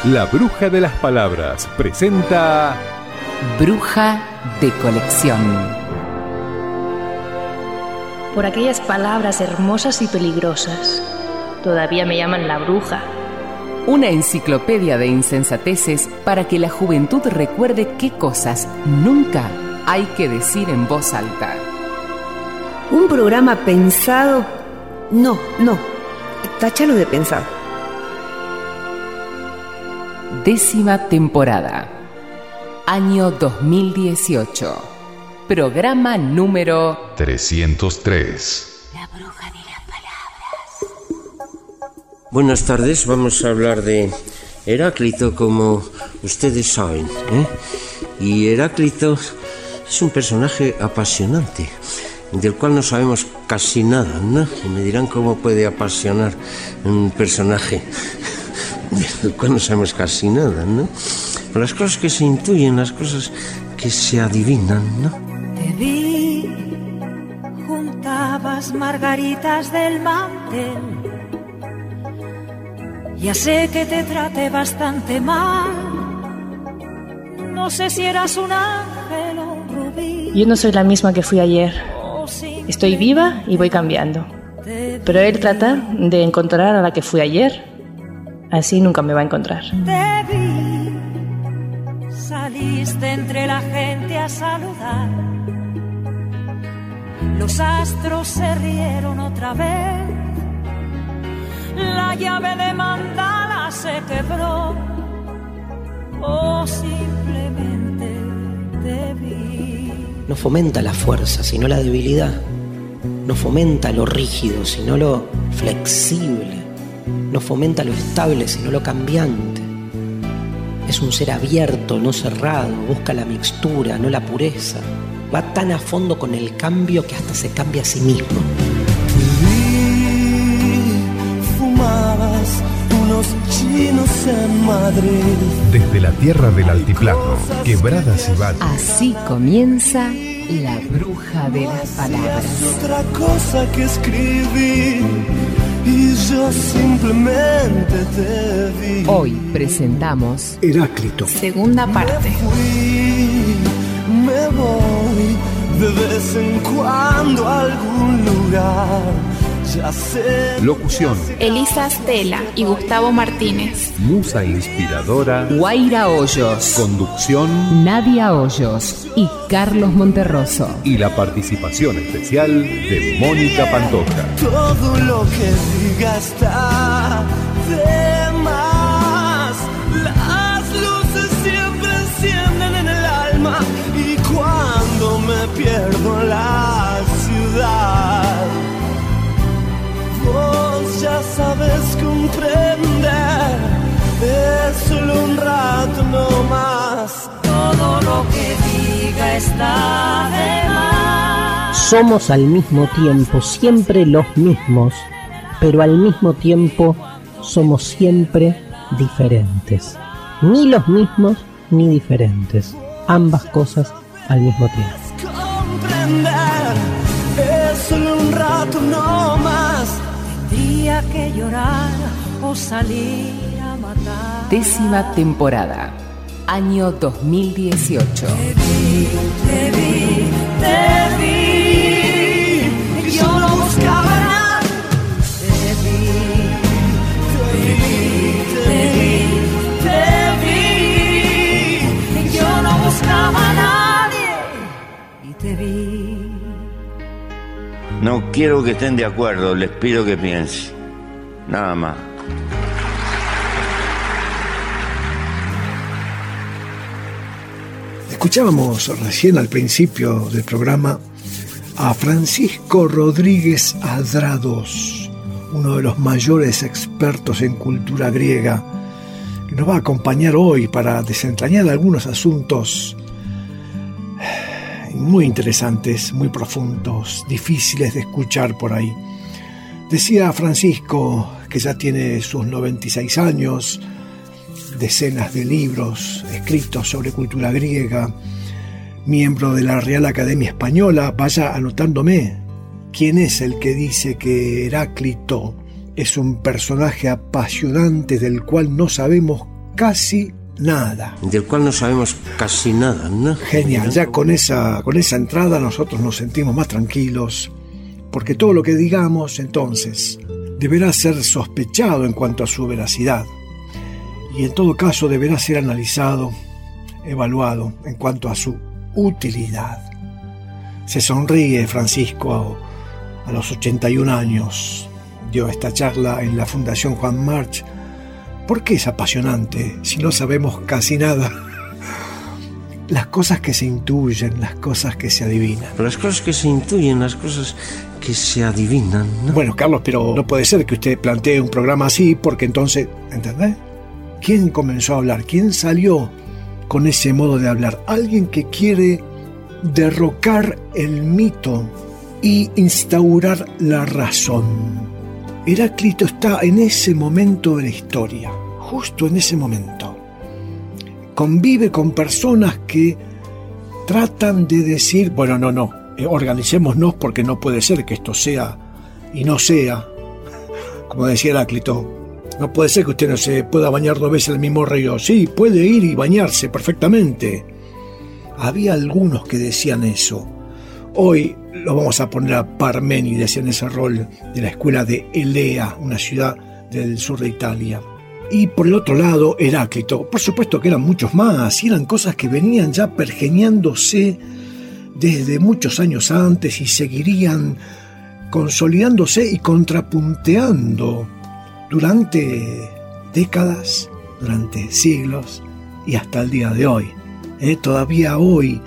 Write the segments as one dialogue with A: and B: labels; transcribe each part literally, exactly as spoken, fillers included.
A: La Bruja de las Palabras presenta
B: Bruja de Colección.
C: Por aquellas palabras hermosas y peligrosas, todavía me llaman la bruja.
B: Una enciclopedia de insensateces para que la juventud recuerde qué cosas nunca hay que decir en voz alta.
D: Un programa pensado... No, no, táchalo de pensado.
B: Décima temporada. Año dos mil dieciocho. Programa número...
A: trescientos tres.
B: La Bruja de las Palabras.
E: Buenas tardes, vamos a hablar de Heráclito, como ustedes saben, ¿eh? Y Heráclito es un personaje apasionante, del cual no sabemos casi nada, ¿no? Y me dirán cómo puede apasionar un personaje del cual no sabemos casi nada, ¿no? Por las cosas que se intuyen, las cosas que se adivinan, ¿no?
F: Te vi, juntabas margaritas del mantel. Ya sé que te traté bastante mal. No sé si eras un ángel o un rubí.
C: Yo no soy la misma que fui ayer. Estoy viva y voy cambiando. Pero él trata de encontrar a la que fui ayer. Así nunca me va a encontrar.
F: Te vi, saliste entre la gente a saludar. Los astros se rieron otra vez. La llave de mandala se quebró. O simplemente te vi.
G: No fomenta la fuerza, sino la debilidad. No fomenta lo rígido, sino lo flexible. No fomenta lo estable, sino lo cambiante. Es un ser abierto, no cerrado. Busca la mixtura, no la pureza. Va tan a fondo con el cambio que hasta se cambia a sí mismo.
H: Fumabas unos chinos en Madrid.
A: Desde la tierra del altiplano, quebradas y valles.
B: Así comienza La Bruja de las Palabras.
H: Otra cosa que escribí y yo simplemente te vi.
B: Hoy presentamos
I: Heráclito.
B: Segunda parte.
H: Me fui, me voy de vez en cuando a algún lugar. Ya sé.
A: Locución:
J: Elisa Stella y Gustavo Martínez.
A: Musa inspiradora:
B: Guaira Hoyos.
A: Conducción:
B: Nadia Hoyos y Carlos Monterroso.
A: Y la participación especial de Mónica Pantoja.
H: Todo lo que diga está de más. Las luces siempre encienden en el alma. Y cuando me pierdo en la ciudad, vos ya sabes comprender. Es solo un rato no más.
F: Todo lo que diga está de más.
G: Somos al mismo tiempo siempre los mismos, pero al mismo tiempo somos siempre diferentes. Ni los mismos ni diferentes. Ambas cosas al mismo tiempo.
H: Comprender. Es solo un rato no más.
F: Tendría que llorar o salir a matar.
B: Décima temporada. Año dos mil dieciocho.
F: Te vi, te vi, te vi. Yo no buscaba nada. Te vi, te vi, te vi, te vi. Yo no buscaba a nadie y te vi.
K: No quiero que estén de acuerdo, les pido que piensen. Nada más.
I: Escuchábamos recién al principio del programa a Francisco Rodríguez Adrados, uno de los mayores expertos en cultura griega, que nos va a acompañar hoy para desentrañar algunos asuntos muy interesantes, muy profundos, difíciles de escuchar por ahí. Decía Francisco que ya tiene sus noventa y seis años, decenas de libros escritos sobre cultura griega, miembro de la Real Academia Española. Vaya anotándome, ¿quién es el que dice que Heráclito es un personaje apasionante del cual no sabemos casi nada.
E: Del cual no sabemos casi nada, ¿no?
I: Genial, ya con esa, con esa entrada nosotros nos sentimos más tranquilos, porque todo lo que digamos entonces deberá ser sospechado en cuanto a su veracidad, y en todo caso deberá ser analizado, evaluado en cuanto a su utilidad. Se sonríe Francisco a los ochenta y un años. Dio esta charla en la Fundación Juan March. ¿Por qué es apasionante si no sabemos casi nada? Las cosas que se intuyen, las cosas que se adivinan.
E: Las cosas que se intuyen, las cosas que se adivinan, ¿no?
I: Bueno, Carlos, pero no puede ser que usted plantee un programa así, porque entonces, ¿entendés? ¿Quién comenzó a hablar? ¿Quién salió con ese modo de hablar? Alguien que quiere derrocar el mito y instaurar la razón. Heráclito está en ese momento de la historia, justo en ese momento. Convive con personas que tratan de decir, bueno, no, no, eh, organicémonos porque no puede ser que esto sea y no sea. Como decía Heráclito, no puede ser que usted no se pueda bañar dos veces en el mismo río. Sí, puede ir y bañarse perfectamente. Había algunos que decían eso. Hoy lo vamos a poner a Parménides en ese rol de la escuela de Elea, una ciudad del sur de Italia. Y por el otro lado, Heráclito. Por supuesto que eran muchos más, y eran cosas que venían ya pergeñándose desde muchos años antes y seguirían consolidándose y contrapunteando durante décadas, durante siglos y hasta el día de hoy. ¿Eh? Todavía hoy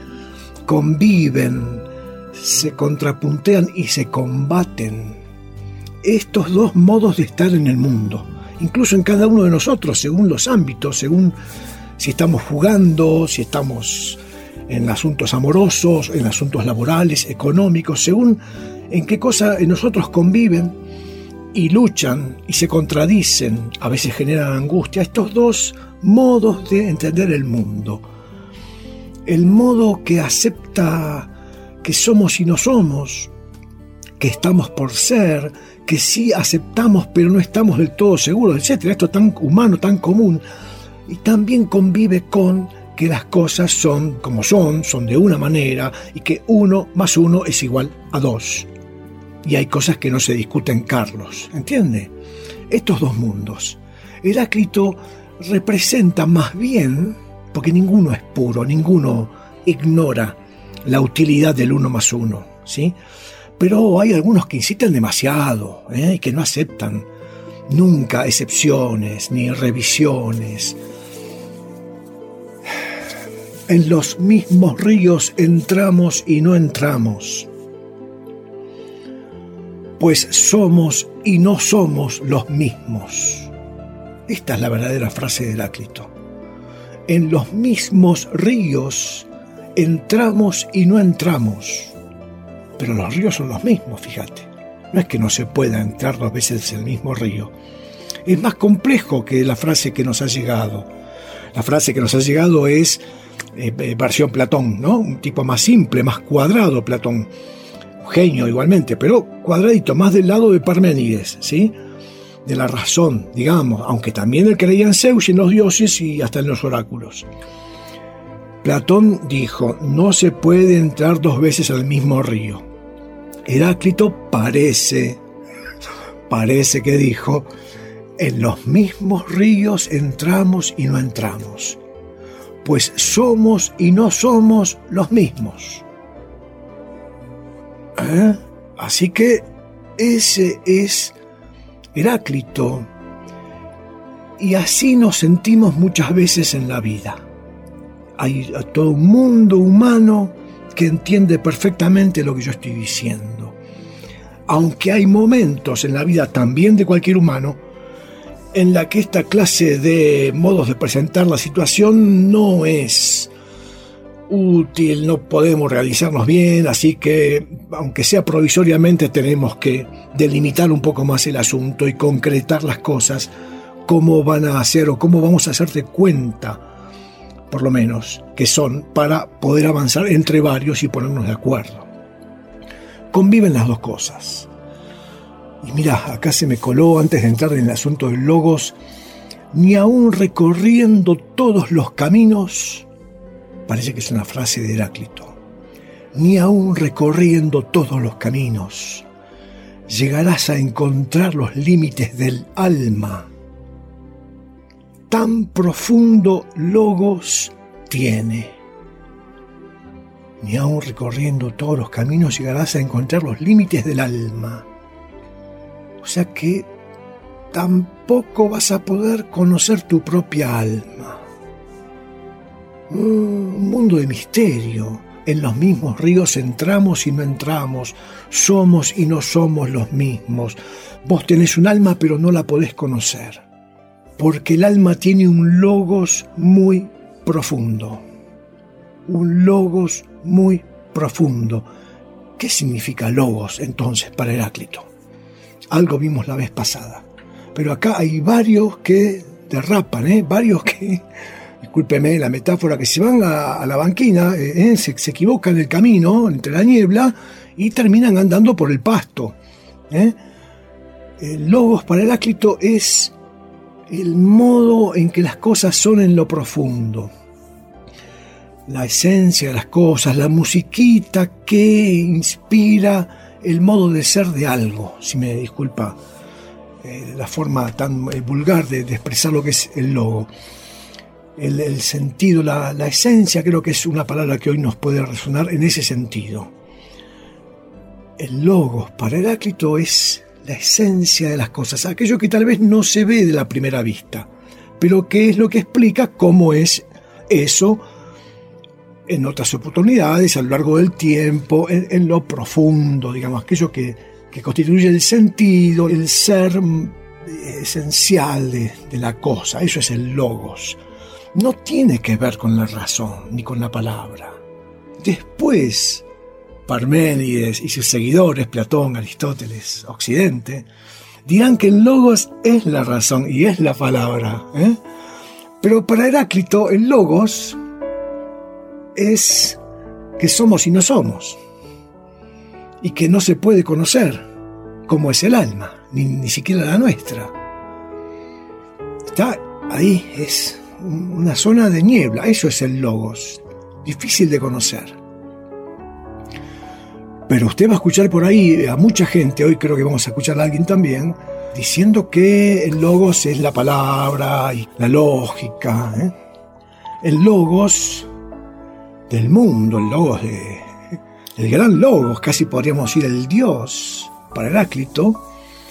I: conviven, se contrapuntean y se combaten estos dos modos de estar en el mundo, incluso en cada uno de nosotros, según los ámbitos, según si estamos jugando, si estamos en asuntos amorosos, en asuntos laborales, económicos, según en qué cosa en nosotros conviven y luchan y se contradicen, a veces generan angustia, estos dos modos de entender el mundo. El modo que acepta que somos y no somos, que estamos por ser, que sí aceptamos pero no estamos del todo seguros, etcétera. Esto tan humano, tan común, y también convive con que las cosas son como son, son de una manera, y que uno más uno es igual a dos. Y hay cosas que no se discuten, Carlos, ¿entiende? Estos dos mundos. Heráclito representa más bien, porque ninguno es puro, ninguno ignora la utilidad del uno más uno, ¿sí? Pero hay algunos que insisten demasiado, ¿eh? Y que no aceptan nunca excepciones ni revisiones. En los mismos ríos entramos y no entramos, pues somos y no somos los mismos. Esta es la verdadera frase de Heráclito. En los mismos ríos entramos y no entramos. Pero los ríos son los mismos, fíjate. No es que no se pueda entrar dos veces en el mismo río. Es más complejo que la frase que nos ha llegado. La frase que nos ha llegado es eh, versión Platón, ¿no? Un tipo más simple, más cuadrado Platón. Un genio igualmente, pero cuadradito, más del lado de Parménides, ¿sí? De la razón, digamos, aunque también él creía en Zeus y en los dioses y hasta en los oráculos. Platón dijo, no se puede entrar dos veces al mismo río. Heráclito parece, parece que dijo, en los mismos ríos entramos y no entramos, pues somos y no somos los mismos. ¿Eh? Así que ese es Heráclito, y así nos sentimos muchas veces en la vida. Hay todo un mundo humano que entiende perfectamente lo que yo estoy diciendo. Aunque hay momentos en la vida también de cualquier humano en la que esta clase de modos de presentar la situación no es útil, no podemos realizarnos bien, así que, aunque sea provisoriamente, tenemos que delimitar un poco más el asunto y concretar las cosas, cómo van a hacer o cómo vamos a hacer de cuenta, por lo menos, que son, para poder avanzar entre varios y ponernos de acuerdo. Conviven las dos cosas. Y mira, acá se me coló, antes de entrar en el asunto del logos, ni aun recorriendo todos los caminos, parece que es una frase de Heráclito, ni aun recorriendo todos los caminos, llegarás a encontrar los límites del alma. Tan profundo logos tiene. Ni aun recorriendo todos los caminos llegarás a encontrar los límites del alma. O sea que tampoco vas a poder conocer tu propia alma. Un mundo de misterio. En los mismos ríos entramos y no entramos. Somos y no somos los mismos. Vos tenés un alma pero no la podés conocer. Porque el alma tiene un logos muy profundo. Un logos muy profundo. ¿Qué significa logos entonces para Heráclito? Algo vimos la vez pasada. Pero acá hay varios que derrapan, ¿eh? Varios que, discúlpeme la metáfora, que se van a, a la banquina, ¿eh? se, se equivocan el camino entre la niebla y terminan andando por el pasto. ¿eh? El logos para Heráclito es el modo en que las cosas son en lo profundo. La esencia de las cosas, la musiquita que inspira el modo de ser de algo, si me disculpa eh, la forma tan eh, vulgar de, de expresar lo que es el logo. El, el sentido, la, la esencia, creo que es una palabra que hoy nos puede resonar en ese sentido. El logos para Heráclito es la esencia de las cosas, aquello que tal vez no se ve de la primera vista, pero que es lo que explica cómo es eso en otras oportunidades, a lo largo del tiempo, en, en lo profundo, digamos, aquello que, que constituye el sentido, el ser esencial de, de la cosa. Eso es el logos. No tiene que ver con la razón, ni con la palabra. Después, Parménides y sus seguidores, Platón, Aristóteles, Occidente, dirán que el logos es la razón y es la palabra. ¿eh? Pero para Heráclito, el logos es que somos y no somos, y que no se puede conocer cómo es el alma, ni, ni siquiera la nuestra. Está ahí, es una zona de niebla, eso es el logos, difícil de conocer. Pero usted va a escuchar por ahí a mucha gente, hoy creo que vamos a escuchar a alguien también, diciendo que el logos es la palabra y la lógica. ¿eh? El logos del mundo, el logos de, el gran logos, casi podríamos decir el Dios, para Heráclito,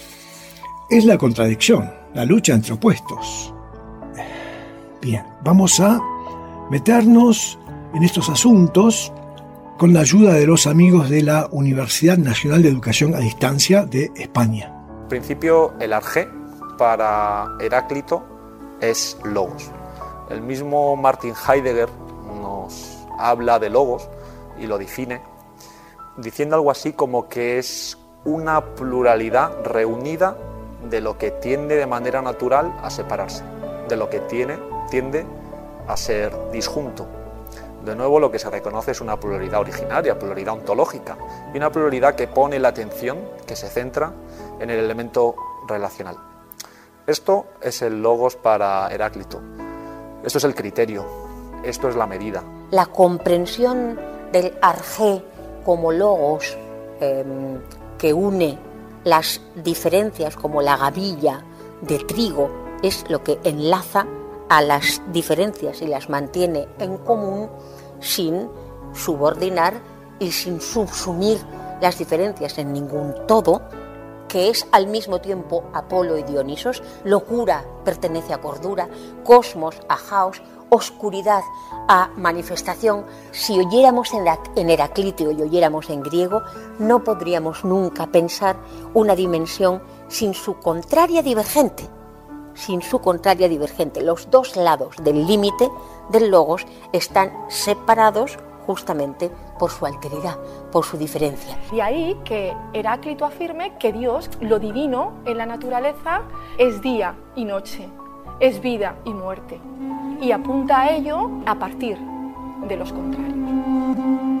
I: es la contradicción, la lucha entre opuestos. Bien, vamos a meternos en estos asuntos con la ayuda de los amigos de la Universidad Nacional de Educación a Distancia de España.
L: En principio, el arjé para Heráclito es logos. El mismo Martin Heidegger nos habla de logos y lo define diciendo algo así como que es una pluralidad reunida de lo que tiende de manera natural a separarse, de lo que tiene, tiende a ser disjunto. De nuevo, lo que se reconoce es una pluralidad originaria, pluralidad ontológica, y una pluralidad que pone la atención, que se centra en el elemento relacional. Esto es el logos para Heráclito. Esto es el criterio, esto es la medida.
M: La comprensión del arjé como logos eh, que une las diferencias como la gavilla de trigo es lo que enlaza a las diferencias y las mantiene en común sin subordinar y sin subsumir las diferencias en ningún todo, que es al mismo tiempo Apolo y Dionisos, locura pertenece a cordura, cosmos a caos, oscuridad a manifestación. Si oyéramos en Heraclíteo y oyéramos en griego, no podríamos nunca pensar una dimensión sin su contraria divergente, sin su contraria divergente. Los dos lados del límite del logos están separados justamente por su alteridad, por su diferencia.
N: De ahí que Heráclito afirme que Dios, lo divino en la naturaleza, es día y noche, es vida y muerte, y apunta a ello a partir de los contrarios.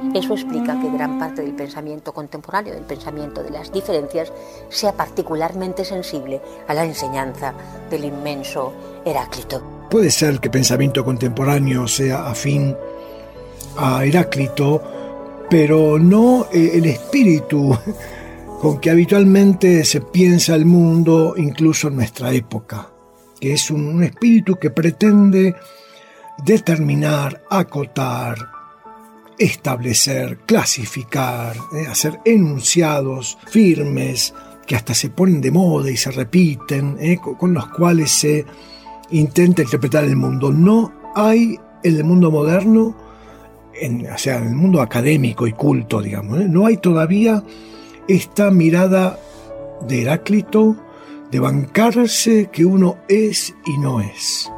M: Eso explica que gran parte del pensamiento contemporáneo, del pensamiento de las diferencias, sea particularmente sensible a la enseñanza del inmenso Heráclito.
I: Puede ser que pensamiento contemporáneo sea afín a Heráclito, pero no el espíritu con que habitualmente se piensa el mundo, incluso en nuestra época, que es un espíritu que pretende determinar, acotar, establecer, clasificar, eh, hacer enunciados firmes que hasta se ponen de moda y se repiten, eh, con los cuales se intenta interpretar el mundo. No hay en el mundo moderno, en, o sea, en el mundo académico y culto, digamos, eh, no hay todavía esta mirada de Heráclito de bancarse que uno es y no es.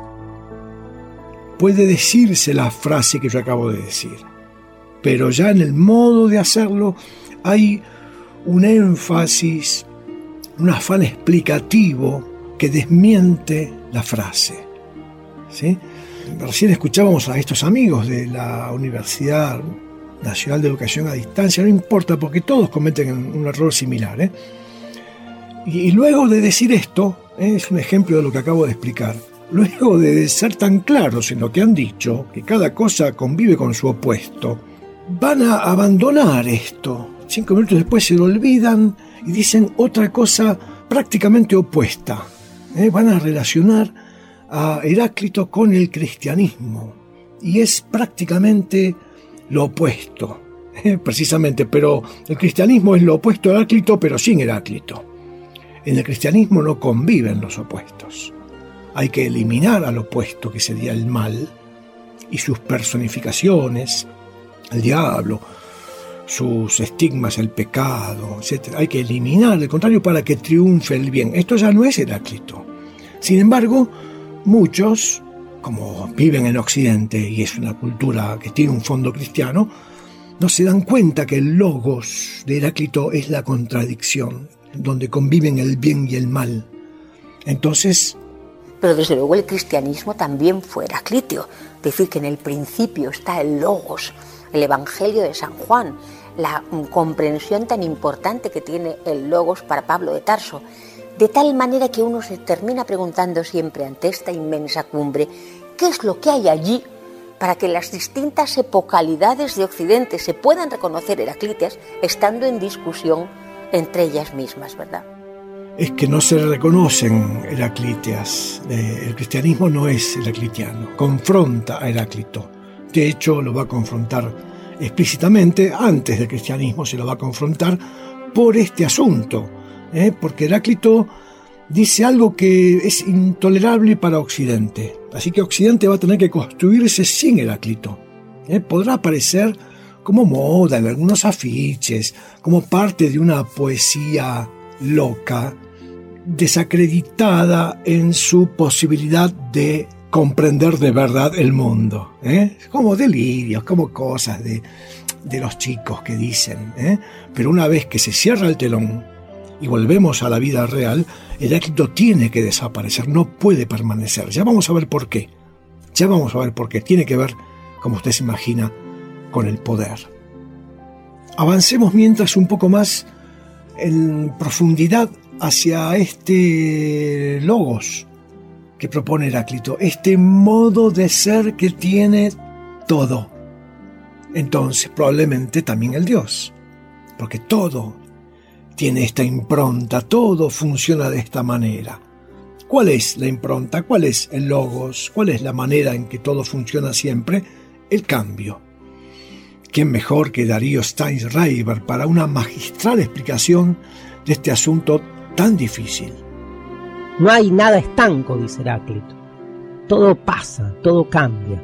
I: Puede decirse la frase que yo acabo de decir, pero ya en el modo de hacerlo hay un énfasis, un afán explicativo que desmiente la frase, ¿sí? Recién escuchábamos a estos amigos de la Universidad Nacional de Educación a Distancia, no importa porque todos cometen un error similar, ¿eh? Y, y luego de decir esto, ¿eh? Es un ejemplo de lo que acabo de explicar, luego de ser tan claros en lo que han dicho, que cada cosa convive con su opuesto, van a abandonar esto. Cinco minutos después se lo olvidan y dicen otra cosa prácticamente opuesta. ¿Eh? Van a relacionar a Heráclito con el cristianismo. Y es prácticamente lo opuesto. ¿Eh? Precisamente, pero el cristianismo es lo opuesto a Heráclito, pero sin Heráclito. En el cristianismo no conviven los opuestos. Hay que eliminar al opuesto, que sería el mal, y sus personificaciones, el diablo, sus estigmas, el pecado, etcétera. Hay que eliminar el contrario para que triunfe el bien. Esto ya no es Heráclito. Sin embargo, muchos, como viven en Occidente y es una cultura que tiene un fondo cristiano, no se dan cuenta que el logos de Heráclito es la contradicción, donde conviven el bien y el mal. Entonces,
M: pero desde luego el cristianismo también fue heraclíteo, decir que en el principio está el logos, el Evangelio de San Juan, la comprensión tan importante que tiene el logos para Pablo de Tarso, de tal manera que uno se termina preguntando siempre ante esta inmensa cumbre, ¿qué es lo que hay allí para que las distintas epocalidades de Occidente se puedan reconocer heraclíteas estando en discusión entre ellas mismas, ¿verdad?
I: Es que no se reconocen heraclíteas. El cristianismo no es heraclitiano, confronta a Heráclito. De hecho, lo va a confrontar explícitamente, antes del cristianismo se lo va a confrontar por este asunto, ¿eh? Porque Heráclito dice algo que es intolerable para Occidente. Así que Occidente va a tener que construirse sin Heráclito. ¿Eh? Podrá aparecer como moda en algunos afiches, como parte de una poesía loca, desacreditada en su posibilidad de comprender de verdad el mundo, ¿eh? Como delirios, como cosas de, de los chicos que dicen, ¿eh? Pero una vez que se cierra el telón y volvemos a la vida real, Heráclito tiene que desaparecer, no puede permanecer. Ya vamos a ver por qué. Ya vamos a ver por qué. Tiene que ver, como usted se imagina, con el poder. Avancemos mientras un poco más en profundidad hacia este logos que propone Heráclito, este modo de ser que tiene todo. Entonces, probablemente también el Dios, porque todo tiene esta impronta, todo funciona de esta manera. ¿Cuál es la impronta? ¿Cuál es el logos? ¿Cuál es la manera en que todo funciona siempre? El cambio. ¿Quién mejor que Darío Steinschreiber para una magistral explicación de este asunto tan difícil?
G: No hay nada estanco, dice Heráclito. Todo pasa, todo cambia.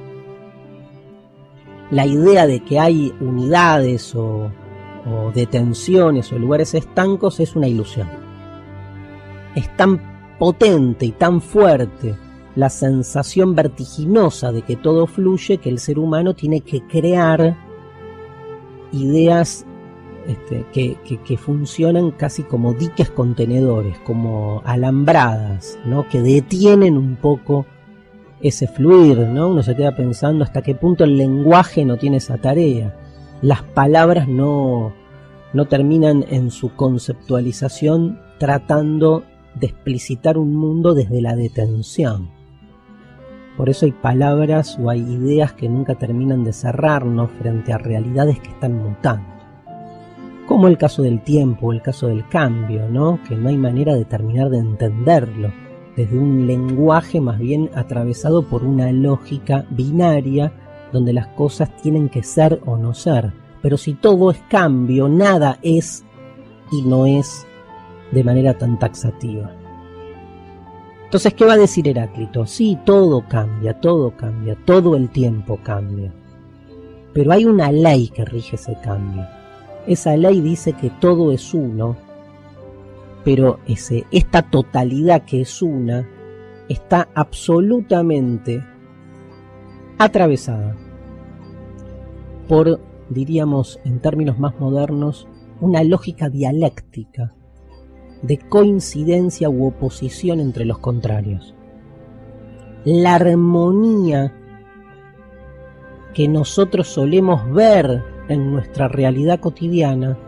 G: La idea de que hay unidades o, o detenciones o lugares estancos es una ilusión. Es tan potente y tan fuerte la sensación vertiginosa de que todo fluye que el ser humano tiene que crear ideas Este, que, que, que funcionan casi como diques contenedores, como alambradas, ¿no? Que detienen un poco ese fluir, ¿no? Uno se queda pensando hasta qué punto el lenguaje no tiene esa tarea. las palabras no, no terminan en su conceptualización tratando de explicitar un mundo desde la detención. Por eso hay palabras o hay ideas que nunca terminan de cerrarnos frente a realidades que están mutando. Como el caso del tiempo, el caso del cambio, ¿no? Que no hay manera de terminar de entenderlo, desde un lenguaje más bien atravesado por una lógica binaria, donde las cosas tienen que ser o no ser. Pero si todo es cambio, nada es y no es de manera tan taxativa. Entonces, ¿qué va a decir Heráclito? Sí, todo cambia, todo cambia, todo el tiempo cambia. Pero hay una ley que rige ese cambio. Esa ley dice que todo es uno, pero ese, esta totalidad que es una está absolutamente atravesada por, diríamos en términos más modernos, una lógica dialéctica de coincidencia u oposición entre los contrarios. La armonía que nosotros solemos ver en nuestra realidad cotidiana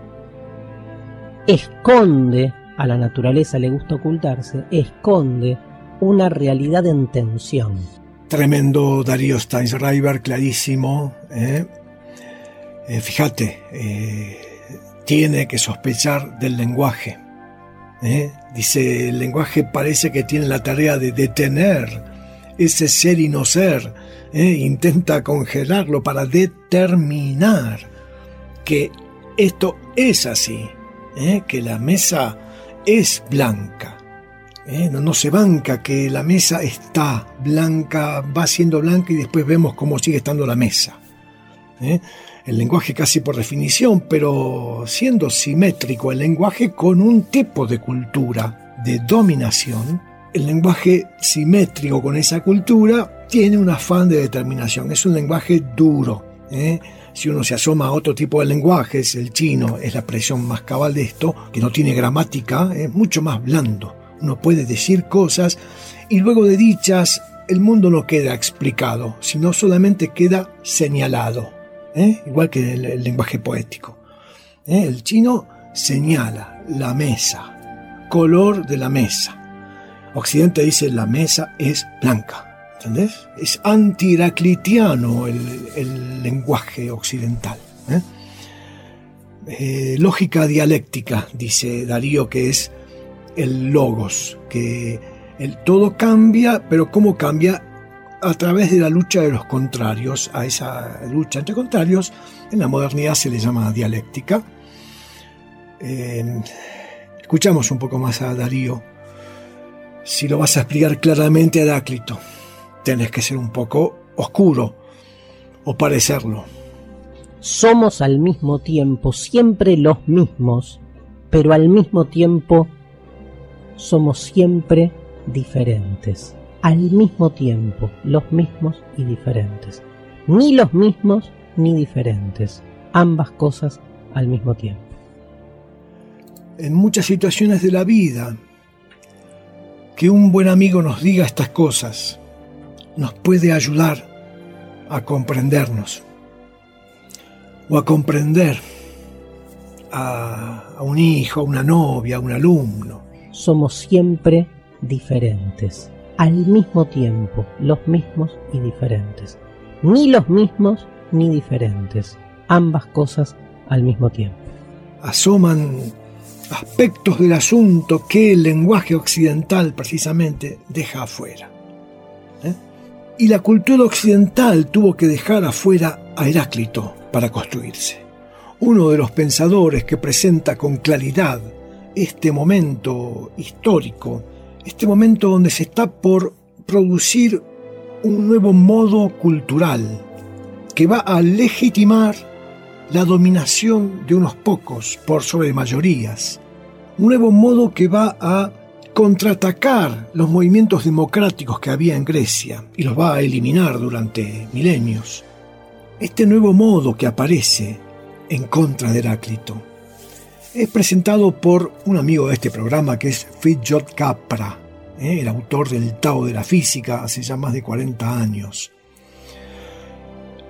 G: esconde, a la naturaleza le gusta ocultarse, esconde una realidad en tensión.
I: Tremendo Darío Steinschreiber, clarísimo. ¿eh? Eh, fíjate, eh, tiene que sospechar del lenguaje. ¿eh? Dice, el lenguaje parece que tiene la tarea de detener ese ser y no ser. ¿eh? Intenta congelarlo para determinar que esto es así, ¿eh? que la mesa es blanca. ¿eh? No, no se banca que la mesa está blanca, va siendo blanca y después vemos cómo sigue estando la mesa. ¿eh? El lenguaje casi por definición, pero siendo simétrico el lenguaje con un tipo de cultura de dominación, el lenguaje simétrico con esa cultura tiene un afán de determinación. Es un lenguaje duro. ¿eh? Si uno se asoma a otro tipo de lenguajes, el chino es la expresión más cabal de esto, que no tiene gramática, es mucho más blando. Uno puede decir cosas y luego de dichas el mundo no queda explicado, sino solamente queda señalado. ¿Eh? Igual que el, el lenguaje poético. ¿eh? El chino señala la mesa, color de la mesa. Occidente dice la mesa es blanca. ¿Entendés? Es anti-heraclitiano el, el lenguaje occidental. ¿eh? Eh, lógica dialéctica, dice Darío, que es el logos, que el todo cambia, pero ¿cómo cambia? A través de la lucha de los contrarios. A esa lucha entre contrarios en la modernidad se le llama dialéctica. Eh, escuchamos un poco más a Darío. Si lo vas a explicar claramente a Heráclito, tenés que ser un poco oscuro o parecerlo.
G: Somos al mismo tiempo siempre los mismos, pero al mismo tiempo somos siempre diferentes. Al mismo tiempo, los mismos y diferentes. Ni los mismos ni diferentes. Ambas cosas al mismo tiempo.
I: En muchas situaciones de la vida, que un buen amigo nos diga estas cosas nos puede ayudar a comprendernos o a comprender a, a un hijo, a una novia, a un alumno.
G: Somos siempre diferentes. Al mismo tiempo, los mismos y diferentes. Ni los mismos ni diferentes. Ambas cosas al mismo tiempo.
I: Asoman aspectos del asunto que el lenguaje occidental precisamente deja afuera. ¿Eh? Y la cultura occidental tuvo que dejar afuera a Heráclito para construirse. Uno de los pensadores que presenta con claridad este momento histórico, este momento donde se está por producir un nuevo modo cultural que va a legitimar la dominación de unos pocos por sobre mayorías. Un nuevo modo que va a contraatacar los movimientos democráticos que había en Grecia y los va a eliminar durante milenios. Este nuevo modo que aparece en contra de Heráclito es presentado por un amigo de este programa que es Fritjof Capra, ¿eh? el autor del Tao de la Física hace ya más de cuarenta años.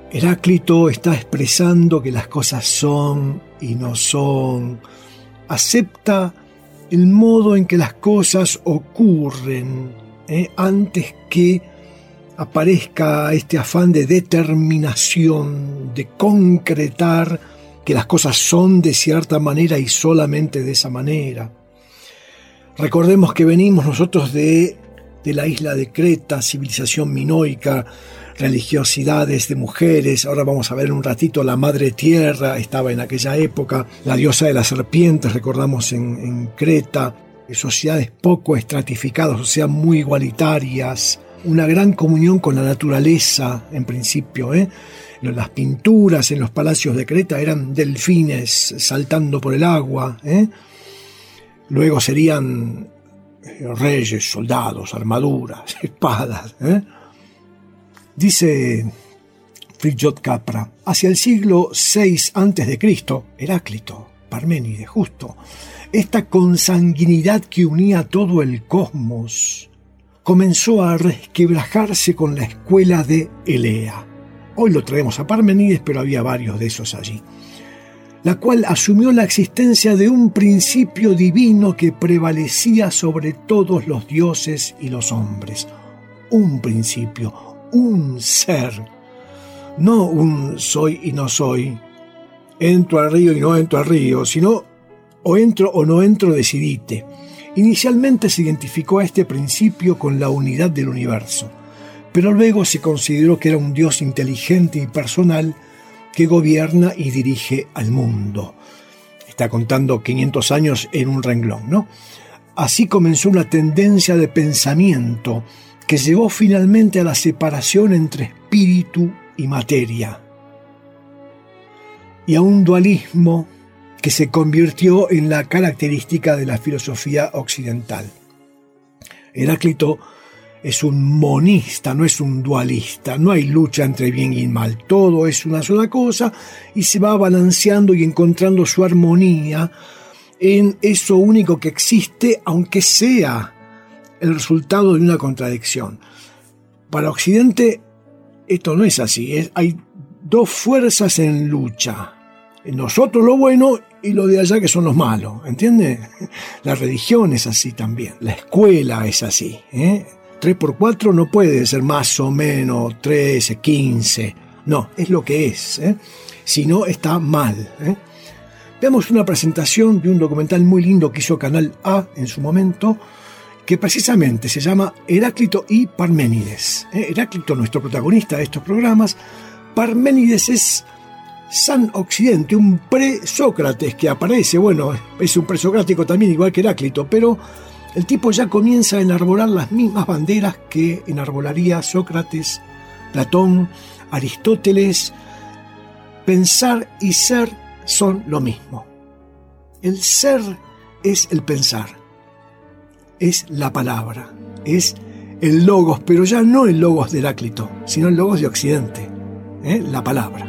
I: Heráclito está expresando que las cosas son y no son. Acepta el modo en que las cosas ocurren, ¿eh? antes que aparezca este afán de determinación, de concretar que las cosas son de cierta manera y solamente de esa manera. Recordemos que venimos nosotros de, de la isla de Creta, civilización minoica, religiosidades de mujeres. Ahora vamos a ver un ratito la Madre Tierra, estaba en aquella época, la diosa de las serpientes, recordamos en, en Creta, sociedades poco estratificadas, o sea, muy igualitarias, una gran comunión con la naturaleza en principio, ¿eh? Las pinturas en los palacios de Creta eran delfines saltando por el agua, ¿eh? Luego serían reyes, soldados, armaduras, espadas, ¿eh? Dice Fritjof Capra, hacia el siglo seis antes de Cristo, Heráclito, Parménides, justo, esta consanguinidad que unía todo el cosmos comenzó a resquebrajarse con la escuela de Elea. Hoy lo traemos a Parménides, pero había varios de esos allí, la cual asumió la existencia de un principio divino que prevalecía sobre todos los dioses y los hombres. Un principio, un ser, no un soy y no soy, entro al río y no entro al río, sino o entro o no entro, decidite. Inicialmente se identificó a este principio con la unidad del universo, pero luego se consideró que era un Dios inteligente y personal que gobierna y dirige al mundo. Está contando quinientos años en un renglón, ¿no? Así comenzó una tendencia de pensamiento que llevó finalmente a la separación entre espíritu y materia, y a un dualismo que se convirtió en la característica de la filosofía occidental. Heráclito es un monista, no es un dualista, no hay lucha entre bien y mal, todo es una sola cosa y se va balanceando y encontrando su armonía en eso único que existe, aunque sea el resultado de una contradicción. Para Occidente esto no es así, es, hay dos fuerzas en lucha, nosotros lo bueno y lo de allá que son los malos, ¿entiendes? La religión es así también, la escuela es así, ¿eh? tres por cuatro no puede ser más o menos trece, quince, no, es lo que es, ¿eh? Si no está mal, ¿eh? Veamos una presentación de un documental muy lindo que hizo Canal A en su momento, que precisamente se llama Heráclito y Parménides. ¿eh? Heráclito, nuestro protagonista de estos programas, Parménides es San Occidente, un pre-Sócrates que aparece, bueno, es un presocrático también igual que Heráclito, pero el tipo ya comienza a enarbolar las mismas banderas que enarbolaría Sócrates, Platón, Aristóteles. Pensar y ser son lo mismo. El ser es el pensar, es la palabra, es el logos, pero ya no el logos de Heráclito, sino el logos de Occidente, ¿eh? La palabra.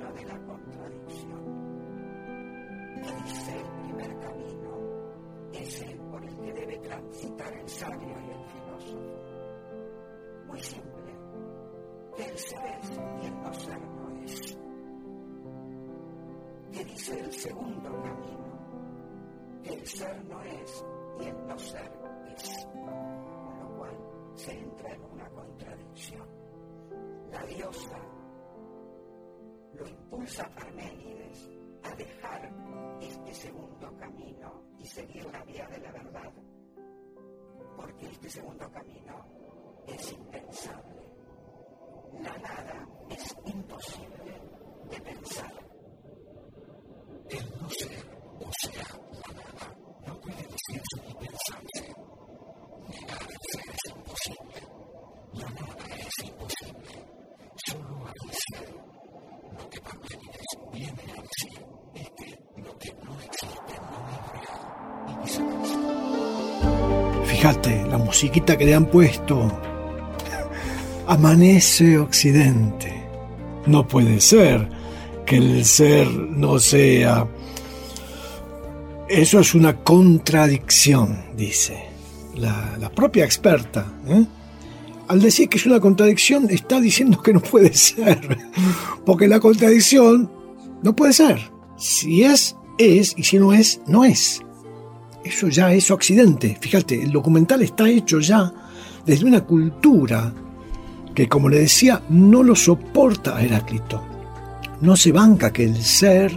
O: camino de la contradicción. ¿Qué dice el primer camino? Es el por el que debe transitar el sabio y el filósofo. Muy simple, que el ser es y el no ser no es. ¿Qué dice el segundo camino? Que el ser no es y el no ser es. Con lo cual se entra en una contradicción. La diosa lo impulsa a Parménides a dejar este segundo camino y seguir la vía de la verdad, porque este segundo camino es impensable. La nada es imposible de pensar. El no ser, o sea, la nada, no puede decirse ni pensarse. Negar el ser es imposible. La nada es imposible. Solo hay ser. Lo que Parménides viene a decir es que lo que no existe no es real. Y viceversa.
I: Fíjate, la musiquita que le han puesto. Amanece Occidente. No puede ser que el ser no sea. Eso es una contradicción, dice la, la propia experta, ¿eh? Al decir que es una contradicción, está diciendo que no puede ser, porque la contradicción no puede ser. Si es, es, y si no es, no es. Eso ya es Occidente. Fíjate, el documental está hecho ya desde una cultura que, como le decía, no lo soporta a Heráclito. No se banca que el ser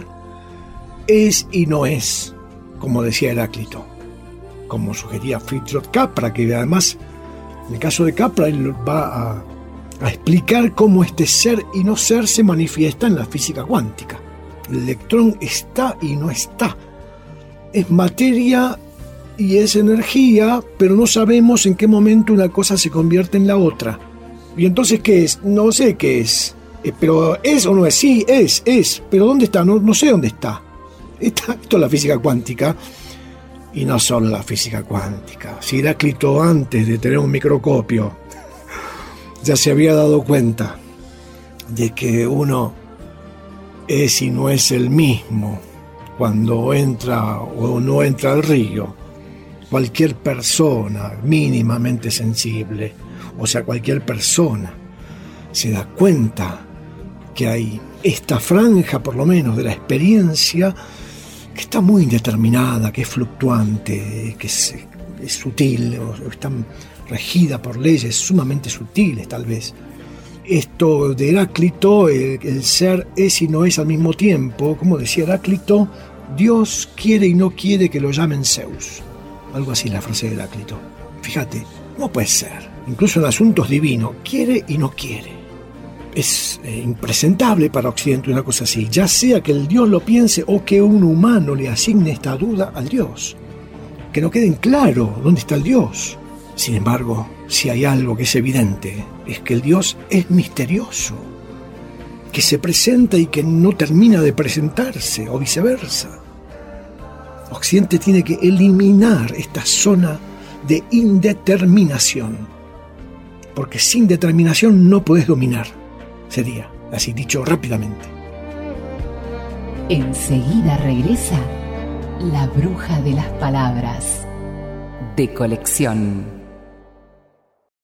I: es y no es, como decía Heráclito, como sugería Fritjof Capra, que además, en el caso de Capra, él va a, a explicar cómo este ser y no ser se manifiesta en la física cuántica. El electrón está y no está. Es materia y es energía, pero no sabemos en qué momento una cosa se convierte en la otra. ¿Y entonces qué es? No sé qué es. Eh, pero ¿es o no es? Sí, es, es. ¿Pero dónde está? No, no sé dónde está. Está. Esto es la física cuántica. Y no solo la física cuántica. Si Heráclito, antes de tener un microscopio, ya se había dado cuenta de que uno es y no es el mismo cuando entra o no entra al río, cualquier persona mínimamente sensible, o sea, cualquier persona, se da cuenta que hay esta franja, por lo menos, de la experiencia que está muy indeterminada, que es fluctuante, que es, es sutil, o, o está regida por leyes sumamente sutiles, tal vez. Esto de Heráclito, el, el ser es y no es al mismo tiempo, como decía Heráclito, Dios quiere y no quiere que lo llamen Zeus. Algo así la frase de Heráclito. Fíjate, no puede ser. Incluso en asuntos divinos, quiere y no quiere. Es eh, impresentable para Occidente una cosa así, ya sea que el Dios lo piense o que un humano le asigne esta duda al Dios. Que no quede en claro dónde está el Dios. Sin embargo, si hay algo que es evidente, es que el Dios es misterioso, que se presenta y que no termina de presentarse, o viceversa. Occidente tiene que eliminar esta zona de indeterminación, porque sin determinación no podés dominar, sería así dicho rápidamente.
B: Enseguida regresa La Bruja de las Palabras, de colección.